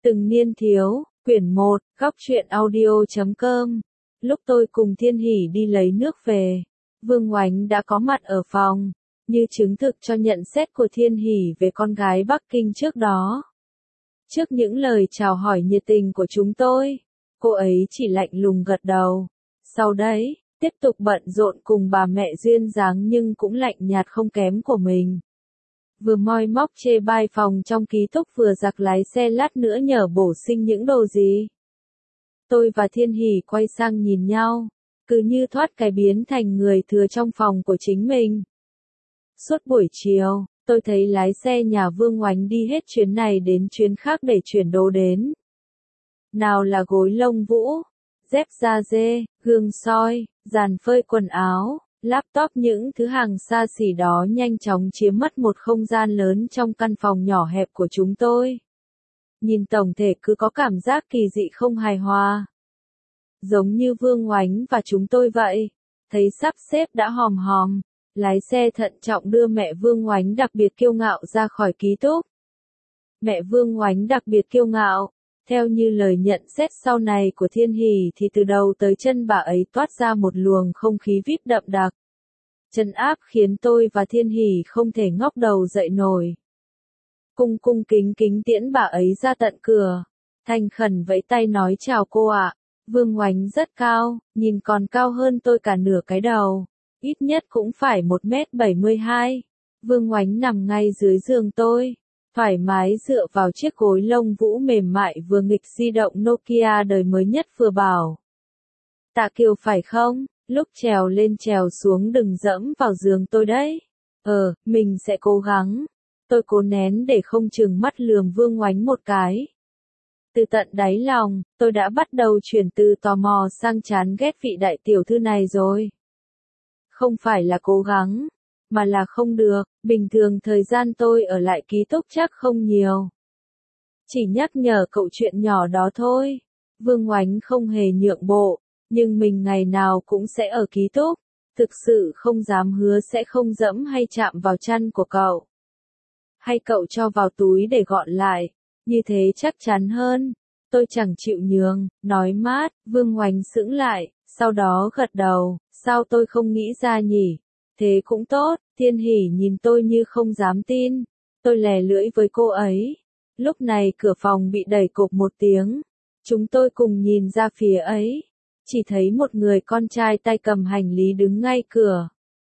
Từng niên thiếu, quyển 1, góc truyện audio.com. Lúc tôi cùng Thiên Hỷ đi lấy nước về, Vương Oánh đã có mặt ở phòng, như chứng thực cho nhận xét của Thiên Hỷ về con gái Bắc Kinh trước đó. Trước những lời chào hỏi nhiệt tình của chúng tôi, cô ấy chỉ lạnh lùng gật đầu. Sau đấy, tiếp tục bận rộn cùng bà mẹ duyên dáng nhưng cũng lạnh nhạt không kém của mình. Vừa moi móc chê bai phòng trong ký túc vừa giặc lái xe lát nữa nhờ bổ sinh những đồ gì. Tôi và Thiên Hỷ quay sang nhìn nhau, cứ như thoát cái biến thành người thừa trong phòng của chính mình. Suốt buổi chiều, tôi thấy lái xe nhà Vương Oánh đi hết chuyến này đến chuyến khác để chuyển đồ đến. Nào là gối lông vũ, dép da dê, gương soi, dàn phơi quần áo, laptop, những thứ hàng xa xỉ đó nhanh chóng chiếm mất một không gian lớn trong căn phòng nhỏ hẹp của chúng tôi. Nhìn tổng thể cứ có cảm giác kỳ dị không hài hòa. Giống như Vương Oánh và chúng tôi vậy, thấy sắp xếp đã hòm hòm, lái xe thận trọng đưa mẹ Vương Oánh đặc biệt kiêu ngạo ra khỏi ký túc. Mẹ Vương Oánh đặc biệt kiêu ngạo. Theo như lời nhận xét sau này của Thiên Hỷ thì từ đầu tới chân bà ấy toát ra một luồng không khí VIP đậm đặc. Trấn áp khiến tôi và Thiên Hỷ không thể ngóc đầu dậy nổi. Cung cung kính kính tiễn bà ấy ra tận cửa. Thành khẩn vẫy tay nói chào cô ạ. Vương Oánh rất cao, nhìn còn cao hơn tôi cả nửa cái đầu. Ít nhất cũng phải 1m72. Vương Oánh nằm ngay dưới giường tôi. Thoải mái dựa vào chiếc gối lông vũ mềm mại vừa nghịch di động Nokia đời mới nhất vừa bảo. Tạ Kiều phải không? Lúc trèo lên trèo xuống đừng dẫm vào giường tôi đấy. Mình sẽ cố gắng. Tôi cố nén để không trừng mắt lườm Vương Oánh một cái. Từ tận đáy lòng, tôi đã bắt đầu chuyển từ tò mò sang chán ghét vị đại tiểu thư này rồi. Không phải là cố gắng, mà là không được, bình thường thời gian tôi ở lại ký túc chắc không nhiều. Chỉ nhắc nhở cậu chuyện nhỏ đó thôi. Vương Oánh không hề nhượng bộ, nhưng mình ngày nào cũng sẽ ở ký túc, thực sự không dám hứa sẽ không dẫm hay chạm vào chân của cậu. Hay cậu cho vào túi để gọn lại, như thế chắc chắn hơn. Tôi chẳng chịu nhường, nói mát. Vương Oánh sững lại, sau đó gật đầu, sao tôi không nghĩ ra nhỉ? Thế cũng tốt. Thiên Hỷ nhìn tôi như không dám tin. Tôi lè lưỡi với cô ấy. Lúc này cửa phòng bị đẩy cộp một tiếng. Chúng tôi cùng nhìn ra phía ấy. Chỉ thấy một người con trai tay cầm hành lý đứng ngay cửa.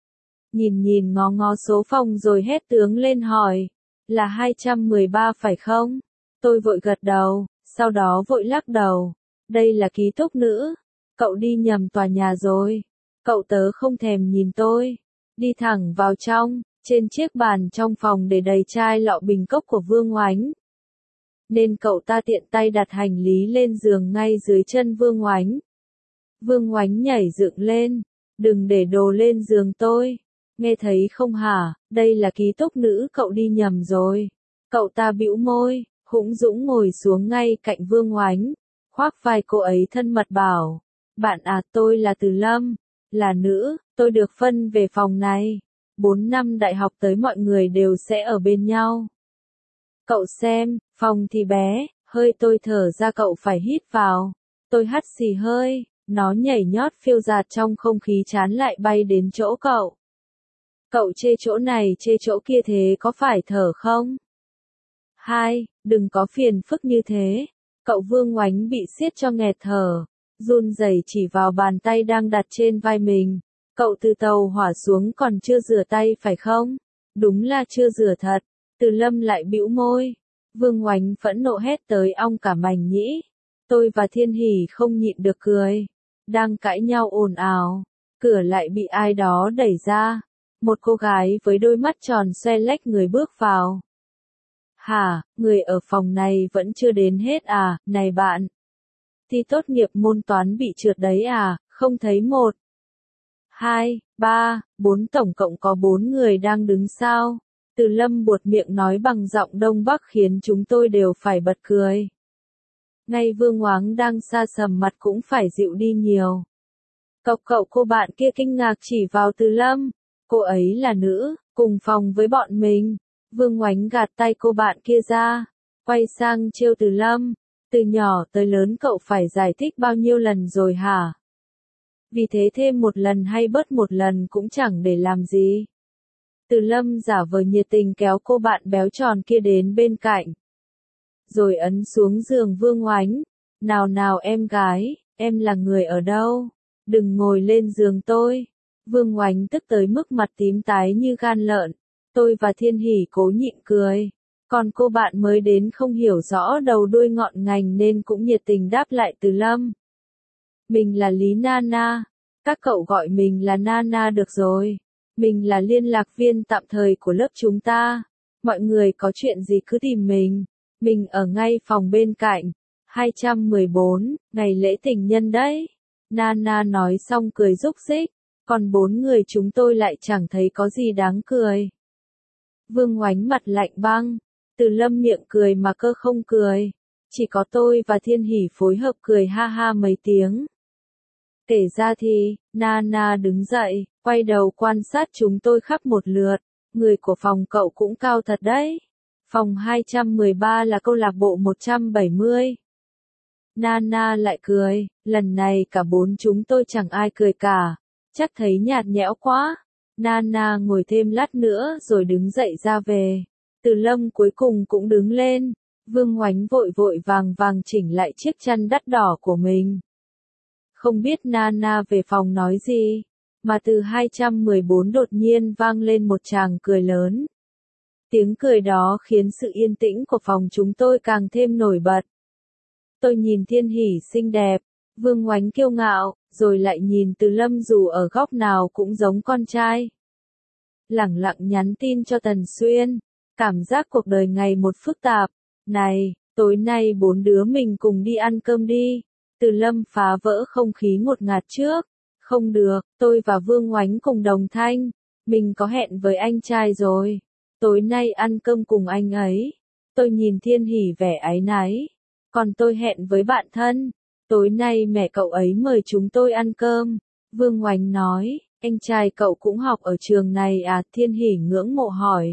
Nhìn ngó ngó số phòng rồi hét tướng lên hỏi. Là 213 phải không? Tôi vội gật đầu, sau đó vội lắc đầu. Đây là ký túc nữ. Cậu đi nhầm tòa nhà rồi. Cậu tớ không thèm nhìn tôi. Đi thẳng vào trong, trên chiếc bàn trong phòng để đầy chai lọ bình cốc của Vương Oánh. Nên cậu ta tiện tay đặt hành lý lên giường ngay dưới chân Vương Oánh. Vương Oánh nhảy dựng lên, đừng để đồ lên giường tôi. Nghe thấy không hả, đây là ký túc nữ, cậu đi nhầm rồi. Cậu ta bĩu môi, hũng dũng ngồi xuống ngay cạnh Vương Oánh, khoác vai cô ấy thân mật bảo. Bạn à, tôi là Từ Lâm, là nữ, tôi được phân về phòng này. 4 năm đại học tới mọi người đều sẽ ở bên nhau. Cậu xem, phòng thì bé, hơi tôi thở ra cậu phải hít vào. Tôi hắt xì hơi, nó nhảy nhót phiêu dạt trong không khí chán lại bay đến chỗ cậu. Cậu chê chỗ này chê chỗ kia thế có phải thở không? Đừng có phiền phức như thế. Cậu Vương Oánh bị siết cho nghẹt thở, run rẩy chỉ vào bàn tay đang đặt trên vai mình. Cậu từ tàu hỏa xuống còn chưa rửa tay phải không? Đúng là chưa rửa thật. Từ Lâm lại bĩu môi. Vương Oánh phẫn nộ hét tới ong cả mành nhĩ. Tôi và Thiên Hỷ không nhịn được cười. Đang cãi nhau ồn ào, cửa lại bị ai đó đẩy ra. Một cô gái với đôi mắt tròn xoe lách người bước vào. Hả, người ở phòng này vẫn chưa đến hết à? Này bạn, thi tốt nghiệp môn toán bị trượt đấy à? Không thấy 1, 2, 3, 4 tổng cộng có 4 người đang đứng sao? Từ Lâm buột miệng nói bằng giọng Đông Bắc khiến chúng tôi đều phải bật cười. Ngay Vương Oánh đang sa sầm mặt cũng phải dịu đi nhiều. Cô bạn kia kinh ngạc chỉ vào Từ Lâm. Cô ấy là nữ, cùng phòng với bọn mình. Vương Oánh gạt tay cô bạn kia ra. quay sang trêu Từ Lâm, từ nhỏ tới lớn cậu phải giải thích bao nhiêu lần rồi hả? Vì thế thêm một lần hay bớt một lần cũng chẳng để làm gì. Từ Lâm giả vờ nhiệt tình kéo cô bạn béo tròn kia đến bên cạnh. Rồi ấn xuống giường Vương Oánh. Nào nào em gái, em là người ở đâu? Đừng ngồi lên giường tôi. Vương Oánh tức tới mức mặt tím tái như gan lợn. Tôi và Thiên Hỷ cố nhịn cười. Còn cô bạn mới đến không hiểu rõ đầu đuôi ngọn ngành nên cũng nhiệt tình đáp lại Từ Lâm. Mình là Lý Nana. Các cậu gọi mình là Nana được rồi. Mình là liên lạc viên tạm thời của lớp chúng ta. Mọi người có chuyện gì cứ tìm mình. Mình ở ngay phòng bên cạnh. 214, ngày lễ tình nhân đấy. Nana nói xong cười rúc rích. Còn 4 người chúng tôi lại chẳng thấy có gì đáng cười. Vương Oánh mặt lạnh băng. Từ Lâm miệng cười mà cơ không cười. Chỉ có tôi và Thiên Hỷ phối hợp cười ha ha mấy tiếng. Kể ra thì, Nana đứng dậy, quay đầu quan sát chúng tôi khắp một lượt. Người của phòng cậu cũng cao thật đấy. Phòng 213 là câu lạc bộ 170. Nana lại cười, lần này cả 4 chúng tôi chẳng ai cười cả. Chắc thấy nhạt nhẽo quá. Nana ngồi thêm lát nữa rồi đứng dậy ra về. Từ Lâm cuối cùng cũng đứng lên. Vương Oánh vội vội vàng vàng chỉnh lại chiếc chăn đắt đỏ của mình. Không biết Nana về phòng nói gì, mà từ 214 đột nhiên vang lên một tràng cười lớn. Tiếng cười đó khiến sự yên tĩnh của phòng chúng tôi càng thêm nổi bật. Tôi nhìn Thiên Hỷ xinh đẹp, Vương Oánh kiêu ngạo, rồi lại nhìn Từ Lâm dù ở góc nào cũng giống con trai. Lẳng lặng nhắn tin cho Tần Xuyên, cảm giác cuộc đời ngày một phức tạp. Này, tối nay 4 đứa mình cùng đi ăn cơm đi. Từ Lâm phá vỡ không khí ngột ngạt trước. Không được, tôi và Vương Oánh cùng đồng thanh. Mình có hẹn với anh trai rồi. Tối nay ăn cơm cùng anh ấy. Tôi nhìn Thiên Hỷ vẻ áy náy. Còn tôi hẹn với bạn thân. Tối nay mẹ cậu ấy mời chúng tôi ăn cơm. Vương Oánh nói, anh trai cậu cũng học ở trường này à? Thiên Hỷ ngưỡng mộ hỏi.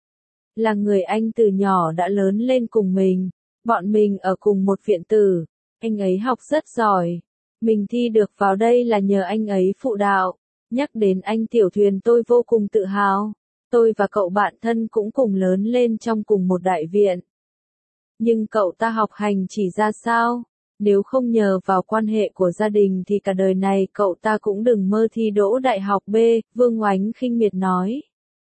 Là người anh từ nhỏ đã lớn lên cùng mình. Bọn mình ở cùng một viện tử. Anh ấy học rất giỏi. Mình thi được vào đây là nhờ anh ấy phụ đạo. Nhắc đến anh Tiểu Thuyền tôi vô cùng tự hào. Tôi và cậu bạn thân cũng cùng lớn lên trong cùng một đại viện. Nhưng cậu ta học hành chỉ ra sao? Nếu không nhờ vào quan hệ của gia đình thì cả đời này cậu ta cũng đừng mơ thi đỗ đại học B, Vương Oánh khinh miệt nói.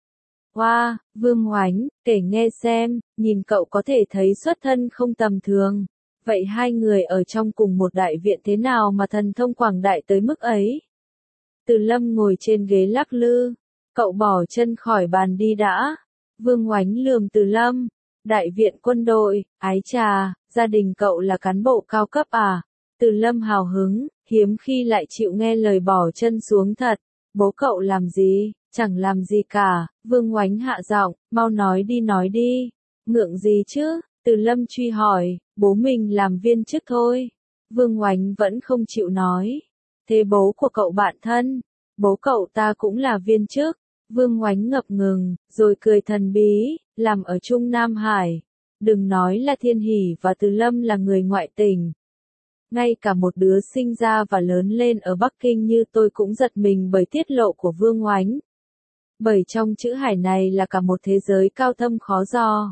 Wow, Vương Oánh, kể nghe xem, nhìn cậu có thể thấy xuất thân không tầm thường. Vậy hai người ở trong cùng một đại viện thế nào mà thần thông quảng đại tới mức ấy? Từ Lâm ngồi trên ghế lắc lư. Cậu bỏ chân khỏi bàn đi đã. Vương Oánh lườm Từ Lâm. Đại viện quân đội, ái trà, gia đình cậu là cán bộ cao cấp à? Từ Lâm hào hứng, hiếm khi lại chịu nghe lời bỏ chân xuống thật. Bố cậu làm gì? Chẳng làm gì cả. Vương Oánh hạ giọng, mau nói đi. Ngượng gì chứ? Từ Lâm truy hỏi, bố mình làm viên chức thôi. Vương Oánh vẫn không chịu nói. Thế bố của cậu bạn thân? Bố cậu ta cũng là viên chức. Vương Oánh ngập ngừng, rồi cười thần bí, làm ở Trung Nam Hải. Đừng nói là Thiên Hỷ và Từ Lâm là người ngoại tỉnh. Ngay cả một đứa sinh ra và lớn lên ở Bắc Kinh như tôi cũng giật mình bởi tiết lộ của Vương Oánh. Bởi trong chữ Hải này là cả một thế giới cao thâm khó dò.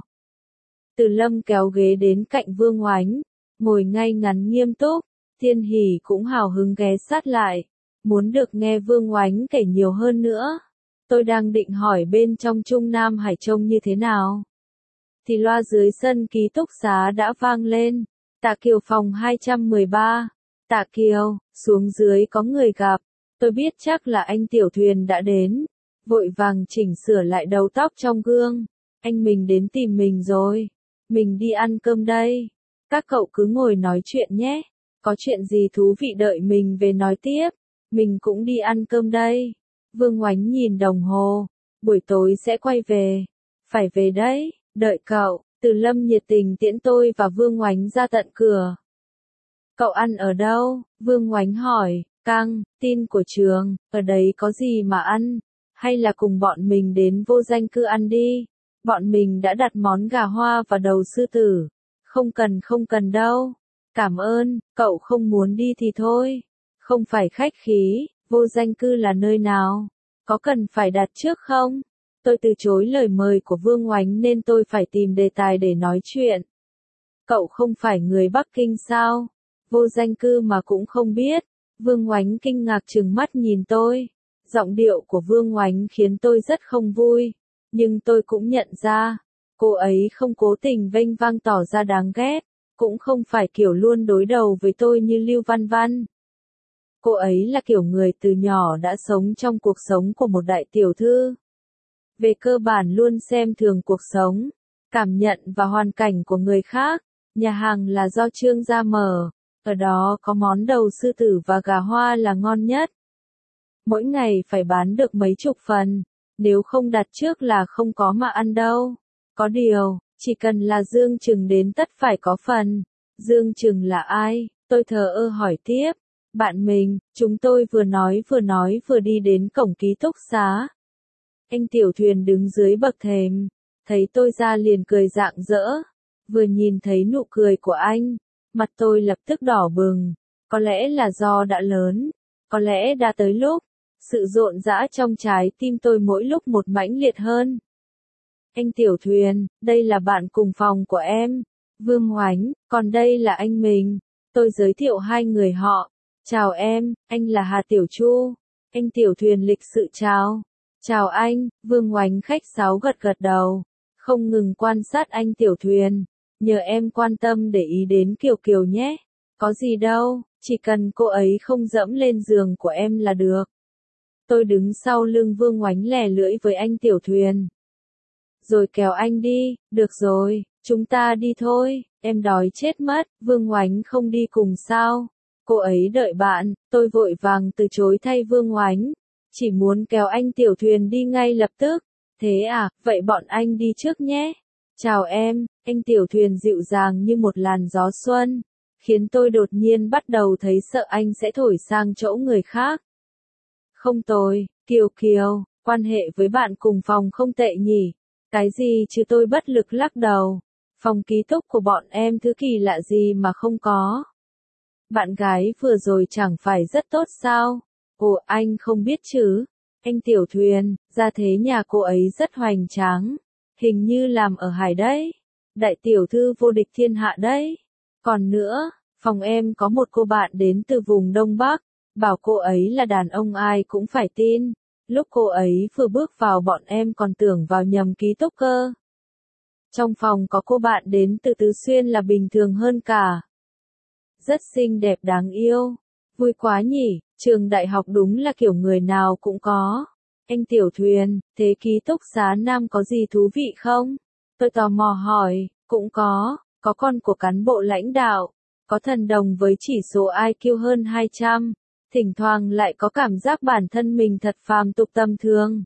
Từ Lâm kéo ghế đến cạnh Vương Oánh, ngồi ngay ngắn nghiêm túc. Thiên Hỷ cũng hào hứng ghé sát lại, muốn được nghe Vương Oánh kể nhiều hơn nữa. Tôi đang định hỏi bên trong Trung Nam Hải trông như thế nào. Thì loa dưới sân ký túc xá đã vang lên. Tạ Kiều phòng 213. Tạ Kiều, xuống dưới có người gặp. Tôi biết chắc là anh Tiểu Thuyền đã đến. Vội vàng chỉnh sửa lại đầu tóc trong gương. Anh mình đến tìm mình rồi. Mình đi ăn cơm đây. Các cậu cứ ngồi nói chuyện nhé. Có chuyện gì thú vị đợi mình về nói tiếp. Mình cũng đi ăn cơm đây. Vương Oánh nhìn đồng hồ. Buổi tối sẽ quay về. Phải về đấy, đợi cậu. Từ Lâm nhiệt tình tiễn tôi và Vương Oánh ra tận cửa. Cậu ăn ở đâu? Vương Oánh hỏi. Căng, tin của trường, ở đấy có gì mà ăn? Hay là cùng bọn mình đến vô danh cư ăn đi? Bọn mình đã đặt món gà hoa và đầu sư tử. Không cần đâu. Cảm ơn, cậu không muốn đi thì thôi. Không phải khách khí, vô danh cư là nơi nào? Có cần phải đặt trước không? Tôi từ chối lời mời của Vương Oánh nên tôi phải tìm đề tài để nói chuyện. Cậu không phải người Bắc Kinh sao? Vô danh cư mà cũng không biết. Vương Oánh kinh ngạc trừng mắt nhìn tôi. Giọng điệu của Vương Oánh khiến tôi rất không vui. Nhưng tôi cũng nhận ra, cô ấy không cố tình vênh vang tỏ ra đáng ghét. Cũng không phải kiểu luôn đối đầu với tôi như Lưu Văn Văn. Cô ấy là kiểu người từ nhỏ đã sống trong cuộc sống của một đại tiểu thư. Về cơ bản luôn xem thường cuộc sống, cảm nhận và hoàn cảnh của người khác. Nhà hàng là do Trương gia mở, ở đó có món đầu sư tử và gà hoa là ngon nhất. Mỗi ngày phải bán được mấy chục phần, nếu không đặt trước là không có mà ăn đâu. Có điều, chỉ cần là Dương Trừng đến tất phải có phần. Dương Trừng là ai? Tôi thờ ơ hỏi tiếp. Bạn mình, chúng tôi vừa nói vừa đi đến cổng ký túc xá. Anh Tiểu Thuyền đứng dưới bậc thềm, thấy tôi ra liền cười rạng rỡ. Vừa nhìn thấy nụ cười của anh, mặt tôi lập tức đỏ bừng. Có lẽ là do đã lớn, có lẽ đã tới lúc, sự rộn rã trong trái tim tôi mỗi lúc một mãnh liệt hơn. Anh Tiểu Thuyền, đây là bạn cùng phòng của em, Vương Oánh, còn đây là anh mình. Tôi giới thiệu hai người họ. Chào em, anh là Hà Tiểu Chu. Anh Tiểu Thuyền lịch sự chào. Chào anh, Vương Oánh khách sáo gật gật đầu. Không ngừng quan sát anh Tiểu Thuyền. Nhờ em quan tâm để ý đến Kiều Kiều nhé. Có gì đâu, chỉ cần cô ấy không dẫm lên giường của em là được. Tôi đứng sau lưng Vương Oánh lè lưỡi với anh Tiểu Thuyền. Rồi kéo anh đi, được rồi, chúng ta đi thôi, em đói chết mất, Vương Oánh không đi cùng sao? Cô ấy đợi bạn, tôi vội vàng từ chối thay Vương Oánh. Chỉ muốn kéo anh Tiểu Thuyền đi ngay lập tức. Thế à, vậy bọn anh đi trước nhé. Chào em, anh Tiểu Thuyền dịu dàng như một làn gió xuân. Khiến tôi đột nhiên bắt đầu thấy sợ anh sẽ thổi sang chỗ người khác. Không tồi, Kiều Kiều, quan hệ với bạn cùng phòng không tệ nhỉ. Cái gì chứ tôi bất lực lắc đầu. Phòng ký túc của bọn em thứ kỳ lạ gì mà không có. Bạn gái vừa rồi chẳng phải rất tốt sao? Ồ, anh không biết chứ. Anh Tiểu Thuyền, ra thế nhà cô ấy rất hoành tráng. Hình như làm ở Hải đấy. Đại tiểu thư vô địch thiên hạ đấy. Còn nữa, phòng em có một cô bạn đến từ vùng Đông Bắc. Bảo cô ấy là đàn ông ai cũng phải tin. Lúc cô ấy vừa bước vào bọn em còn tưởng vào nhầm ký túc cơ. Trong phòng có cô bạn đến từ Tứ Xuyên là bình thường hơn cả. Rất xinh đẹp đáng yêu. Vui quá nhỉ, trường đại học đúng là kiểu người nào cũng có. Anh Tiểu Thuyền, thế ký túc xá nam có gì thú vị không? Tôi tò mò hỏi, cũng có con của cán bộ lãnh đạo, có thần đồng với chỉ số IQ hơn 200, thỉnh thoảng lại có cảm giác bản thân mình thật phàm tục tầm thường.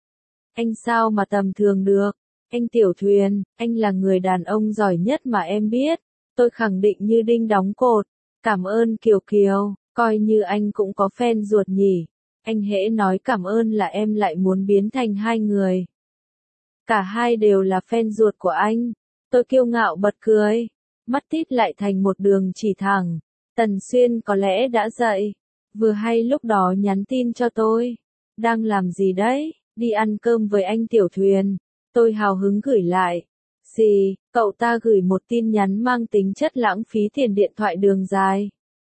Anh sao mà tầm thường được? Anh Tiểu Thuyền, anh là người đàn ông giỏi nhất mà em biết. Tôi khẳng định như đinh đóng cột. Cảm ơn Kiều Kiều, coi như anh cũng có fan ruột nhỉ. Anh hễ nói cảm ơn là em lại muốn biến thành hai người. Cả hai đều là fan ruột của anh. Tôi kiêu ngạo bật cười. Mắt tít lại thành một đường chỉ thẳng. Tần Xuyên có lẽ đã dậy. Vừa hay lúc đó nhắn tin cho tôi. Đang làm gì đấy? Đi ăn cơm với anh Tiểu Thuyền. Tôi hào hứng gửi lại. Gì, cậu ta gửi một tin nhắn mang tính chất lãng phí tiền điện thoại đường dài.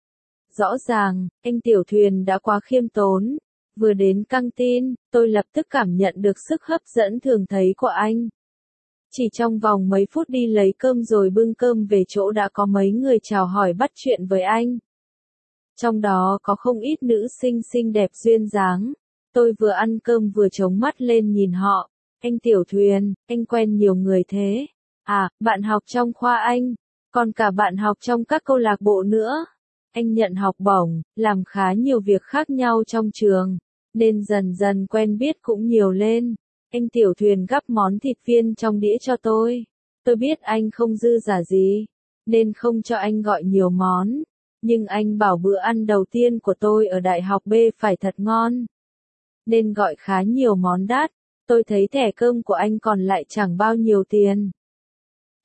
Rõ ràng, anh Tiểu Thuyền đã quá khiêm tốn. Vừa đến căng tin, tôi lập tức cảm nhận được sức hấp dẫn thường thấy của anh. Chỉ trong vòng mấy phút đi lấy cơm rồi bưng cơm về chỗ đã có mấy người chào hỏi bắt chuyện với anh. Trong đó có không ít nữ sinh xinh đẹp duyên dáng. Tôi vừa ăn cơm vừa chống mắt lên nhìn họ. Anh Tiểu Thuyền, anh quen nhiều người thế. À, bạn học trong khoa anh, còn cả bạn học trong các câu lạc bộ nữa. Anh nhận học bổng, làm khá nhiều việc khác nhau trong trường, nên dần dần quen biết cũng nhiều lên. Anh Tiểu Thuyền gắp món thịt viên trong đĩa cho tôi. Tôi biết anh không dư giả gì, nên không cho anh gọi nhiều món. Nhưng anh bảo bữa ăn đầu tiên của tôi ở đại học B phải thật ngon, nên gọi khá nhiều món đắt. Tôi thấy thẻ cơm của anh còn lại chẳng bao nhiêu tiền.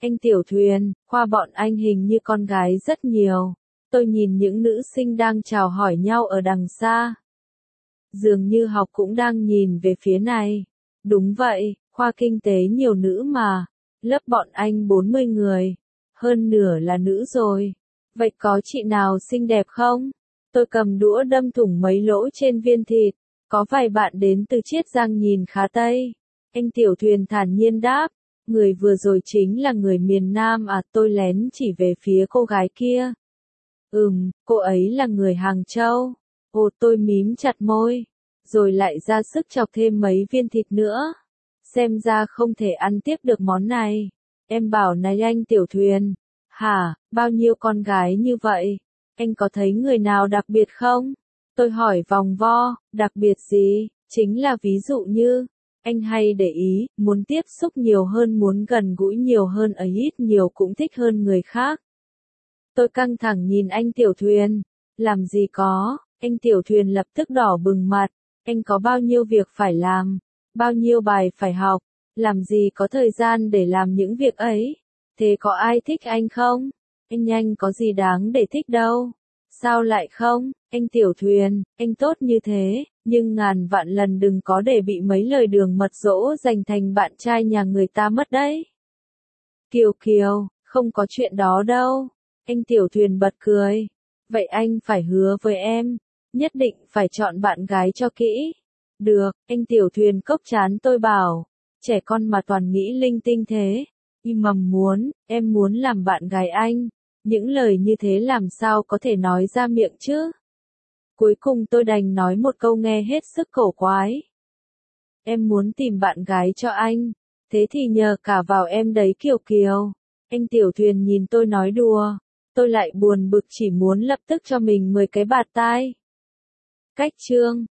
Anh Tiểu Thuyền, khoa bọn anh hình như con gái rất nhiều. Tôi nhìn những nữ sinh đang chào hỏi nhau ở đằng xa. Dường như học cũng đang nhìn về phía này. Đúng vậy, khoa kinh tế nhiều nữ mà. Lớp bọn anh 40 người. Hơn nửa là nữ rồi. Vậy có chị nào xinh đẹp không? Tôi cầm đũa đâm thủng mấy lỗ trên viên thịt. Có vài bạn đến từ Chiết Giang nhìn khá Tây. Anh Tiểu Thuyền thản nhiên đáp. Người vừa rồi chính là người miền Nam à, tôi lén chỉ về phía cô gái kia. Cô ấy là người Hàng Châu. Ồ, tôi mím chặt môi. Rồi lại ra sức chọc thêm mấy viên thịt nữa. Xem ra không thể ăn tiếp được món này. Em bảo này anh Tiểu Thuyền. Hả, bao nhiêu con gái như vậy? Anh có thấy người nào đặc biệt không? Tôi hỏi vòng vo, đặc biệt gì? Chính là ví dụ như, anh hay để ý, muốn tiếp xúc nhiều hơn, muốn gần gũi nhiều hơn, ấy ít nhiều cũng thích hơn người khác. Tôi căng thẳng nhìn anh Tiểu Thuyền. Làm gì có, anh Tiểu Thuyền lập tức đỏ bừng mặt. Anh có bao nhiêu việc phải làm, bao nhiêu bài phải học, làm gì có thời gian để làm những việc ấy. Thế có ai thích anh không? Anh có gì đáng để thích đâu. Sao lại không, anh Tiểu Thuyền, anh tốt như thế, nhưng ngàn vạn lần đừng có để bị mấy lời đường mật dỗ dành thành bạn trai nhà người ta mất đấy. Kiều Kiều, không có chuyện đó đâu. Anh Tiểu Thuyền bật cười. Vậy anh phải hứa với em, nhất định phải chọn bạn gái cho kỹ. Được, anh Tiểu Thuyền cốc chán tôi bảo. Trẻ con mà toàn nghĩ linh tinh thế. Em muốn làm bạn gái anh. Những lời như thế làm sao có thể nói ra miệng chứ? Cuối cùng tôi đành nói một câu nghe hết sức cổ quái. Em muốn tìm bạn gái cho anh. Thế thì nhờ cả vào em đấy Kiều Kiều. Anh Tiểu Thuyền nhìn tôi nói đùa. Tôi lại buồn bực chỉ muốn lập tức cho mình 10 cái bạt tai. Cách chương